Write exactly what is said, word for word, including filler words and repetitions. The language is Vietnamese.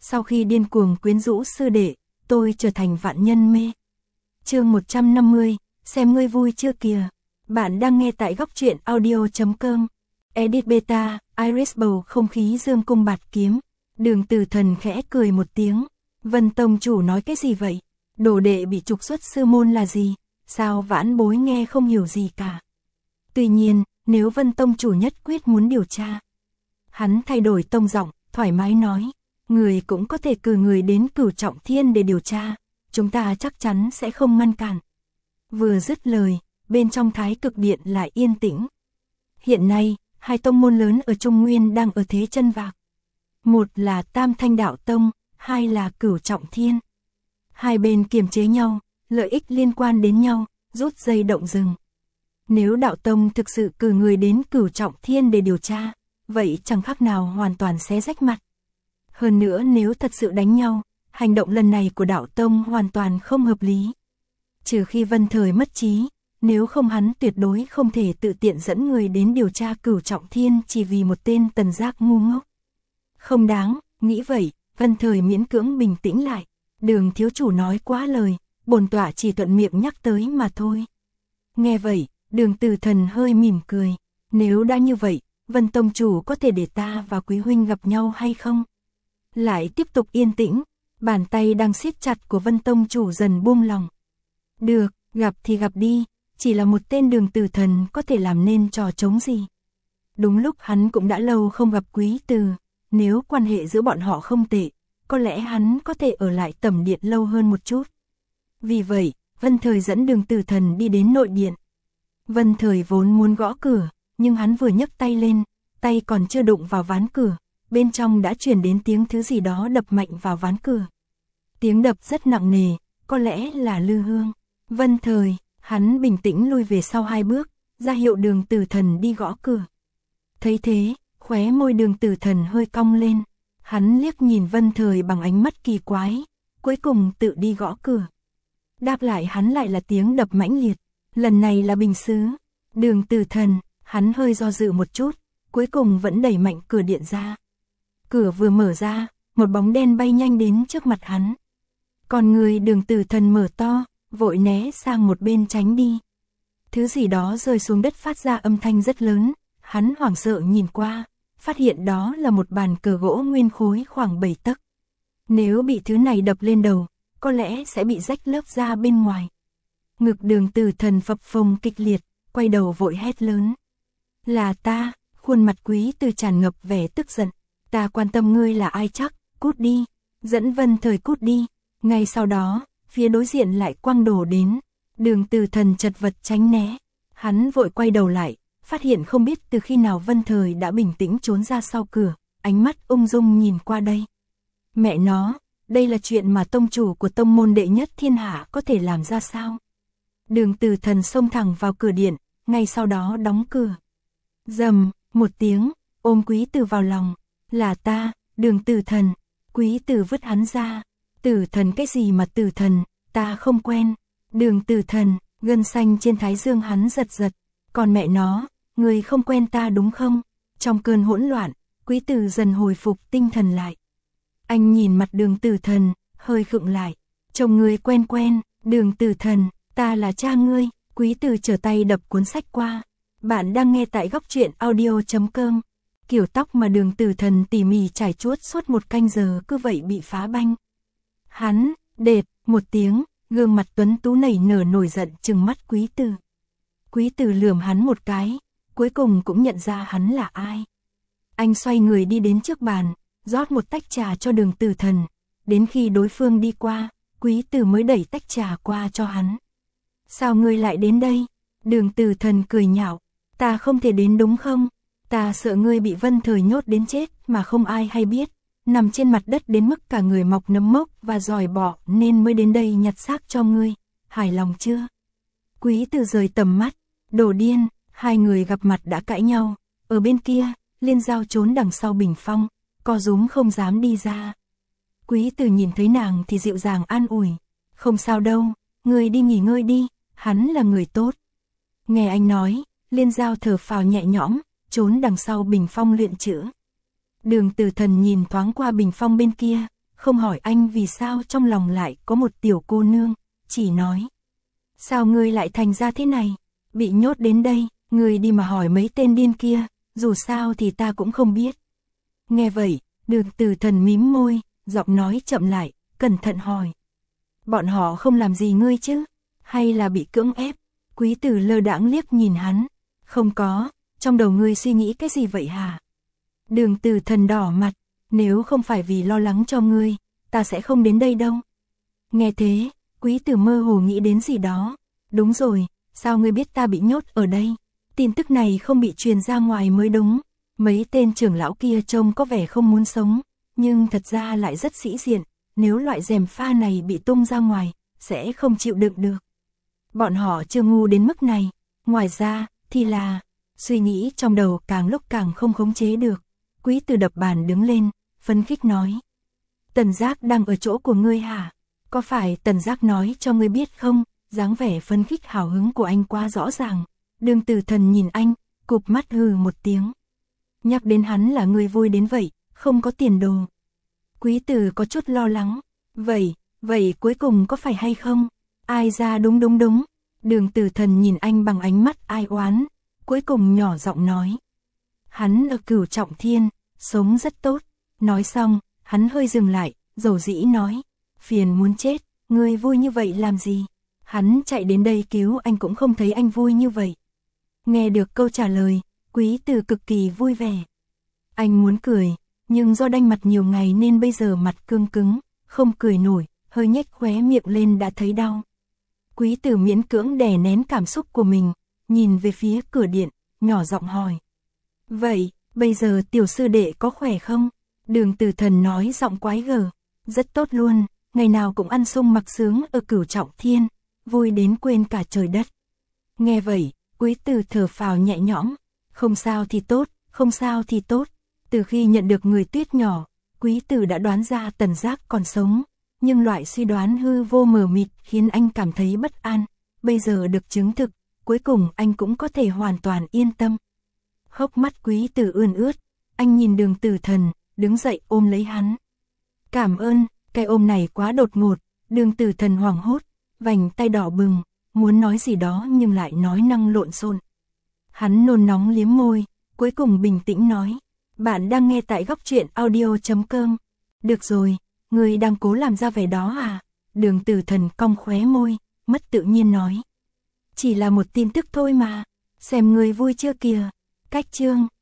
Sau khi điên cuồng quyến rũ sư đệ, tôi trở thành vạn nhân mê. Chương một trăm năm mươi, xem ngươi vui chưa kìa. Bạn đang nghe tại góc truyện audio chấm com. Edit beta, Iris bầu không khí dương cung bạt kiếm. Đường Từ Thần khẽ cười một tiếng. Vân tông chủ nói cái gì vậy? Đồ đệ bị trục xuất sư môn là gì? Sao vãn bối nghe không hiểu gì cả? Tuy nhiên, nếu Vân tông chủ nhất quyết muốn điều tra. Hắn thay đổi tông giọng, thoải mái nói. Người cũng có thể cử người đến Cửu Trọng Thiên để điều tra. Chúng ta chắc chắn sẽ không ngăn cản. Vừa dứt lời, bên trong Thái Cực Điện lại yên tĩnh. Hiện nay, hai tông môn lớn ở Trung Nguyên đang ở thế chân vạc. Một là Tam Thanh Đạo Tông, hai là Cửu Trọng Thiên. Hai bên kiềm chế nhau, lợi ích liên quan đến nhau, rút dây động rừng. Nếu Đạo Tông thực sự cử người đến Cửu Trọng Thiên để điều tra, vậy chẳng khác nào hoàn toàn xé rách mặt. Hơn nữa nếu thật sự đánh nhau, hành động lần này của Đạo Tông hoàn toàn không hợp lý. Trừ khi Vân Thời mất trí, nếu không hắn tuyệt đối không thể tự tiện dẫn người đến điều tra Cửu Trọng Thiên chỉ vì một tên tần giác ngu ngốc. Không đáng, nghĩ vậy, Vân Thời miễn cưỡng bình tĩnh lại. Đường thiếu chủ nói quá lời, bổn tọa chỉ thuận miệng nhắc tới mà thôi. Nghe vậy, Đường Từ Thần hơi mỉm cười. Nếu đã như vậy, Vân tông chủ có thể để ta và quý huynh gặp nhau hay không? Lại tiếp tục yên tĩnh, bàn tay đang siết chặt của Vân tông chủ dần buông lòng. Được, gặp thì gặp đi, chỉ là một tên Đường Từ Thần có thể làm nên trò trống gì. Đúng lúc hắn cũng đã lâu không gặp Quý Từ, nếu quan hệ giữa bọn họ không tệ, có lẽ hắn có thể ở lại Tẩm Điện lâu hơn một chút. Vì vậy, Vân Thời dẫn Đường Từ Thần đi đến nội điện. Vân Thời vốn muốn gõ cửa, nhưng hắn vừa nhấc tay lên, tay còn chưa đụng vào ván cửa, bên trong đã truyền đến tiếng thứ gì đó đập mạnh vào ván cửa. Tiếng đập rất nặng nề, có lẽ là lư hương. Vân Thời, hắn bình tĩnh lui về sau hai bước, ra hiệu Đường Từ Thần đi gõ cửa. Thấy thế, khóe môi Đường Từ Thần hơi cong lên, hắn liếc nhìn Vân Thời bằng ánh mắt kỳ quái, cuối cùng tự đi gõ cửa. Đáp lại hắn lại là tiếng đập mãnh liệt, lần này là bình sứ. Đường Từ Thần, hắn hơi do dự một chút, cuối cùng vẫn đẩy mạnh cửa điện ra. Cửa vừa mở ra, một bóng đen bay nhanh đến trước mặt hắn. Còn người Đường Từ Thần mở to, vội né sang một bên tránh đi. Thứ gì đó rơi xuống đất phát ra âm thanh rất lớn, hắn hoảng sợ nhìn qua, phát hiện đó là một bàn cờ gỗ nguyên khối khoảng bảy tấc. Nếu bị thứ này đập lên đầu, có lẽ sẽ bị rách lớp da bên ngoài. Ngực Đường Từ Thần phập phồng kịch liệt, quay đầu vội hét lớn. Là ta, khuôn mặt Quý Từ tràn ngập vẻ tức giận. Ta quan tâm ngươi là ai chắc, cút đi, dẫn Vân Thời cút đi. Ngay sau đó, phía đối diện lại quăng đồ đến. Đường Từ Thần chật vật tránh né. Hắn vội quay đầu lại, phát hiện không biết từ khi nào Vân Thời đã bình tĩnh trốn ra sau cửa, ánh mắt ung dung nhìn qua đây. Mẹ nó, đây là chuyện mà tông chủ của tông môn đệ nhất thiên hạ có thể làm ra sao? Đường Từ Thần xông thẳng vào cửa điện, ngay sau đó đóng cửa. Rầm, một tiếng, ôm Quý Từ vào lòng. Là ta, Đường Từ Thần. Quý Từ vứt hắn ra. Tử Thần cái gì mà Tử Thần, ta không quen. Đường Từ Thần, gân xanh trên thái dương hắn giật giật. Còn mẹ nó, người không quen ta đúng không? Trong cơn hỗn loạn, Quý Từ dần hồi phục tinh thần lại. Anh nhìn mặt Đường Từ Thần, hơi khựng lại. Chồng người quen quen, Đường Từ Thần, ta là cha ngươi. Quý Từ trở tay đập cuốn sách qua. Bạn đang nghe tại góc truyện audio chấm com. Kiểu tóc mà Đường Từ Thần tỉ mỉ trải chuốt suốt một canh giờ cứ vậy bị phá banh. Hắn, đệt, một tiếng, gương mặt tuấn tú nảy nở nổi giận trừng mắt Quý Từ. Quý Từ lườm hắn một cái, cuối cùng cũng nhận ra hắn là ai. Anh xoay người đi đến trước bàn, rót một tách trà cho Đường Từ Thần. Đến khi đối phương đi qua, Quý Từ mới đẩy tách trà qua cho hắn. Sao ngươi lại đến đây? Đường Từ Thần cười nhạo. Ta không thể đến đúng không? Ta sợ ngươi bị Vân Thời nhốt đến chết mà không ai hay biết, nằm trên mặt đất đến mức cả người mọc nấm mốc và giòi bọ nên mới đến đây nhặt xác cho ngươi. Hài lòng chưa? Quý Từ rời tầm mắt. Đồ điên, hai người gặp mặt đã cãi nhau. Ở bên kia, Liên Giao trốn đằng sau bình phong, co rúm không dám đi ra. Quý Từ nhìn thấy nàng thì dịu dàng an ủi. Không sao đâu, ngươi đi nghỉ ngơi đi, hắn là người tốt. Nghe anh nói, Liên Giao thở phào nhẹ nhõm, trốn đằng sau bình phong luyện chữ. Đường Từ Thần nhìn thoáng qua bình phong bên kia, không hỏi anh vì sao trong lòng lại có một tiểu cô nương, chỉ nói. Sao ngươi lại thành ra thế này, bị nhốt đến đây, ngươi đi mà hỏi mấy tên điên kia, dù sao thì ta cũng không biết. Nghe vậy, Đường Tử Thần mím môi, giọng nói chậm lại, cẩn thận hỏi. Bọn họ không làm gì ngươi chứ, hay là bị cưỡng ép? Quý Tử lơ đãng liếc nhìn hắn, không có, trong đầu ngươi suy nghĩ cái gì vậy hả? Đường Tử Thần đỏ mặt, nếu không phải vì lo lắng cho ngươi, ta sẽ không đến đây đâu. Nghe thế, Quý Tử mơ hồ nghĩ đến gì đó. Đúng rồi, sao ngươi biết ta bị nhốt ở đây? Tin tức này không bị truyền ra ngoài mới đúng. Mấy tên trưởng lão kia trông có vẻ không muốn sống, nhưng thật ra lại rất sĩ diện. Nếu loại gièm pha này bị tung ra ngoài, sẽ không chịu đựng được. Bọn họ chưa ngu đến mức này. Ngoài ra, thì là, suy nghĩ trong đầu càng lúc càng không khống chế được. Quý Tử đập bàn đứng lên, phấn khích nói. Tần Giác đang ở chỗ của ngươi hả? Có phải Tần Giác nói cho ngươi biết không? Dáng vẻ phấn khích hào hứng của anh quá rõ ràng. Đường Tử Thần nhìn anh, cụp mắt hừ một tiếng. Nhắc đến hắn là người vui đến vậy, không có tiền đồ. Quý Tử có chút lo lắng. Vậy, vậy cuối cùng có phải hay không? Ai ra đúng đúng đúng. Đường Tử Thần nhìn anh bằng ánh mắt ai oán, cuối cùng nhỏ giọng nói. Hắn ở Cửu Trọng Thiên, sống rất tốt. Nói xong, hắn hơi dừng lại, dầu dĩ nói. Phiền muốn chết, ngươi vui như vậy làm gì? Hắn chạy đến đây cứu anh cũng không thấy anh vui như vậy. Nghe được câu trả lời, Quý Tử cực kỳ vui vẻ. Anh muốn cười, nhưng do đanh mặt nhiều ngày nên bây giờ mặt cương cứng, không cười nổi, hơi nhếch khóe miệng lên đã thấy đau. Quý Tử miễn cưỡng đè nén cảm xúc của mình, nhìn về phía cửa điện, nhỏ giọng hỏi. Vậy, bây giờ tiểu sư đệ có khỏe không? Đường Tử Thần nói giọng quái gở. Rất tốt luôn, ngày nào cũng ăn sung mặc sướng ở Cửu Trọng Thiên, vui đến quên cả trời đất. Nghe vậy, Quý Tử thở phào nhẹ nhõm. Không sao thì tốt, không sao thì tốt. Từ khi nhận được người tuyết nhỏ, Quý Tử đã đoán ra Tần Giác còn sống. Nhưng loại suy đoán hư vô mờ mịt khiến anh cảm thấy bất an. Bây giờ được chứng thực, cuối cùng anh cũng có thể hoàn toàn yên tâm. Hốc mắt Quý Tử ươn ướt, anh nhìn Đường Tử Thần, đứng dậy ôm lấy hắn. Cảm ơn, cái ôm này quá đột ngột. Đường Tử Thần hoảng hốt, vành tay đỏ bừng, muốn nói gì đó nhưng lại nói năng lộn xộn. Hắn nôn nóng liếm môi, cuối cùng bình tĩnh nói. Bạn đang nghe tại góc truyện audio chấm com. Được rồi, ngươi đang cố làm ra vẻ đó à? Đường Tử Thần cong khóe môi, mất tự nhiên nói. Chỉ là một tin tức thôi mà, xem ngươi vui chưa kìa. Cách chương